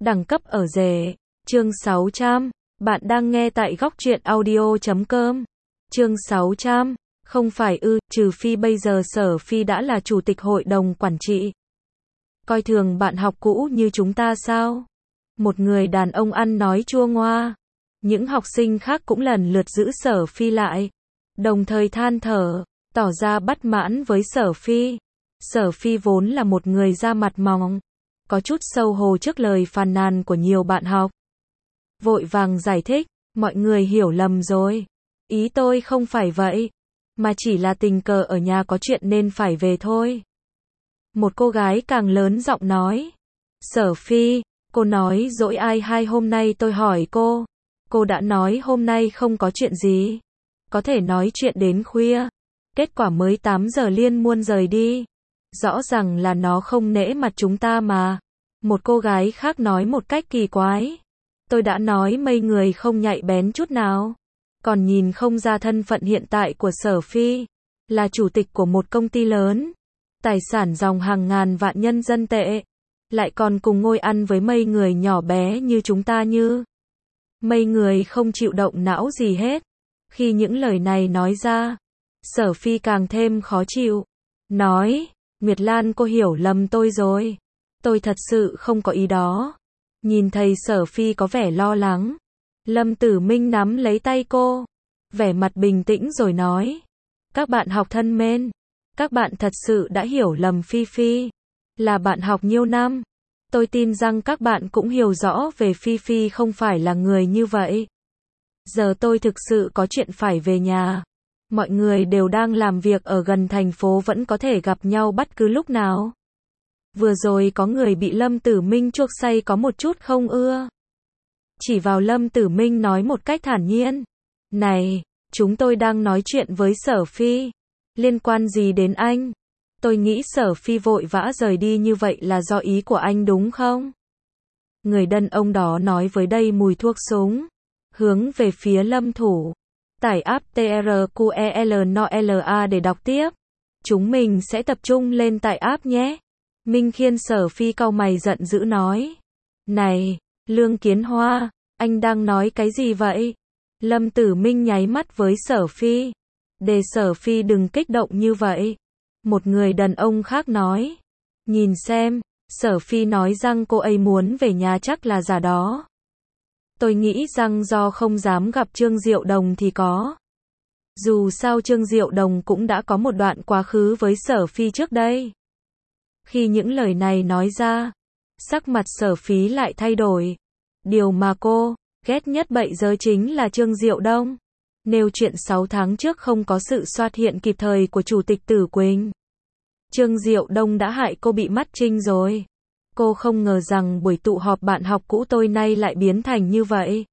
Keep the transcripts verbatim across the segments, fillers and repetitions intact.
Đẳng cấp ở rể. Chương sáu trăm. Bạn đang nghe tại góc truyện audio chấm com. Chương sáu trăm. Không phải ư, trừ phi bây giờ Sở Phi đã là chủ tịch hội đồng quản trị. Coi thường bạn học cũ như chúng ta sao? Một người đàn ông ăn nói chua ngoa. Những học sinh khác cũng lần lượt giữ Sở Phi lại. Đồng thời than thở, tỏ ra bất mãn với Sở Phi. Sở Phi vốn là một người da mặt mỏng, có chút xấu hổ trước lời phàn nàn của nhiều bạn học. Vội vàng giải thích, mọi người hiểu lầm rồi. Ý tôi không phải vậy, mà chỉ là tình cờ ở nhà có chuyện nên phải về thôi. Một cô gái càng lớn giọng nói. Sở Phi, cô nói dỗi ai hai hôm nay tôi hỏi cô. Cô đã nói hôm nay không có chuyện gì. Có thể nói chuyện đến khuya. Kết quả mới tám giờ liên muôn rời đi. Rõ ràng là nó không nể mặt chúng ta mà. Một cô gái khác nói một cách kỳ quái. Tôi đã nói mấy người không nhạy bén chút nào. Còn nhìn không ra thân phận hiện tại của Sở Phi. Là chủ tịch của một công ty lớn. Tài sản dòng hàng ngàn vạn nhân dân tệ. Lại còn cùng ngồi ăn với mấy người nhỏ bé như chúng ta như. Mấy người không chịu động não gì hết. Khi những lời này nói ra, Sở Phi càng thêm khó chịu. Nói, Nguyệt Lan cô hiểu lầm tôi rồi. Tôi thật sự không có ý đó. Nhìn thấy Sở Phi có vẻ lo lắng. Lâm Tử Minh nắm lấy tay cô. Vẻ mặt bình tĩnh rồi nói. Các bạn học thân mến. Các bạn thật sự đã hiểu lầm Phi Phi. Là bạn học nhiều năm. Tôi tin rằng các bạn cũng hiểu rõ về Phi Phi không phải là người như vậy. Giờ tôi thực sự có chuyện phải về nhà. Mọi người đều đang làm việc ở gần thành phố vẫn có thể gặp nhau bất cứ lúc nào. Vừa rồi có người bị Lâm Tử Minh chuốc say có một chút không ưa. Chỉ vào Lâm Tử Minh nói một cách thản nhiên. Này, chúng tôi đang nói chuyện với Sở Phi. Liên quan gì đến anh? Tôi nghĩ Sở Phi vội vã rời đi như vậy là do ý của anh đúng không? Người đàn ông đó nói với đầy mùi thuốc súng. Hướng về phía Lâm Thủ. Tải app tê rờ quy e lờ en o lờ a để đọc tiếp. Chúng mình sẽ tập trung lên tải app nhé. Minh Khiên. Sở Phi cau mày giận dữ nói. Này, Lương Kiến Hoa, anh đang nói cái gì vậy? Lâm Tử Minh nháy mắt với Sở Phi. Để Sở Phi đừng kích động như vậy. Một người đàn ông khác nói. Nhìn xem, Sở Phi nói rằng cô ấy muốn về nhà chắc là giả đó. Tôi nghĩ rằng do không dám gặp Trương Diệu Đồng thì có. Dù sao Trương Diệu Đồng cũng đã có một đoạn quá khứ với Sở Phi trước đây. Khi những lời này nói ra, sắc mặt Sở Phi lại thay đổi. Điều mà cô ghét nhất bây giờ chính là Trương Diệu Đông. Nêu chuyện sáu tháng trước không có sự xuất hiện kịp thời của Chủ tịch Tử Quỳnh. Trương Diệu Đông đã hại cô bị mắt trinh rồi. Cô không ngờ rằng buổi tụ họp bạn học cũ tôi nay lại biến thành như vậy.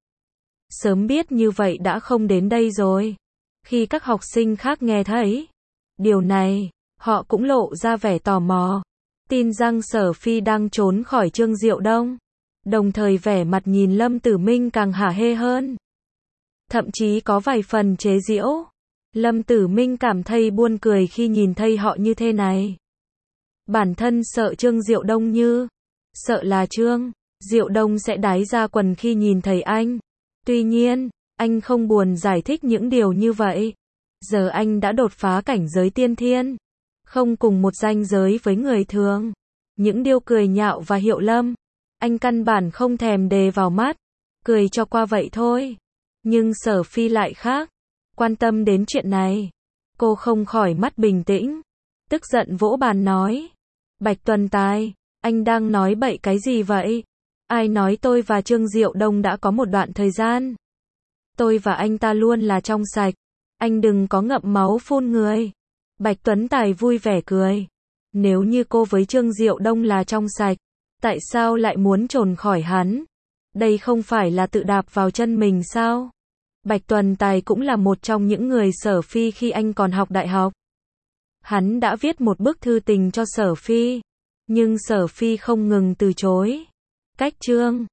Sớm biết như vậy đã không đến đây rồi. Khi các học sinh khác nghe thấy điều này, họ cũng lộ ra vẻ tò mò. Tin rằng Sở Phi đang trốn khỏi Trương Diệu Đông. Đồng thời vẻ mặt nhìn Lâm Tử Minh càng hả hê hơn. Thậm chí có vài phần chế giễu. Lâm Tử Minh cảm thấy buồn cười khi nhìn thấy họ như thế này. Bản thân sợ Trương Diệu Đông như. Sợ là Trương Diệu Đông sẽ đái ra quần khi nhìn thấy anh. Tuy nhiên, anh không buồn giải thích những điều như vậy. Giờ anh đã đột phá cảnh giới tiên thiên. Không cùng một ranh giới với người thường. Những điều cười nhạo và hiệu lâm. Anh căn bản không thèm đề vào mắt. Cười cho qua vậy thôi. Nhưng Sở Phi lại khác. Quan tâm đến chuyện này. Cô không khỏi mắt bình tĩnh. Tức giận vỗ bàn nói. Bạch Tuần Tài, anh đang nói bậy cái gì vậy? Ai nói tôi và Trương Diệu Đông đã có một đoạn thời gian? Tôi và anh ta luôn là trong sạch. Anh đừng có ngậm máu phun người. Bạch Tuấn Tài vui vẻ cười. Nếu như cô với Trương Diệu Đông là trong sạch, tại sao lại muốn trốn khỏi hắn? Đây không phải là tự đạp vào chân mình sao? Bạch Tuần Tài cũng là một trong những người Sở Phi khi anh còn học đại học. Hắn đã viết một bức thư tình cho Sở Phi. Nhưng Sở Phi không ngừng từ chối. Cách Trương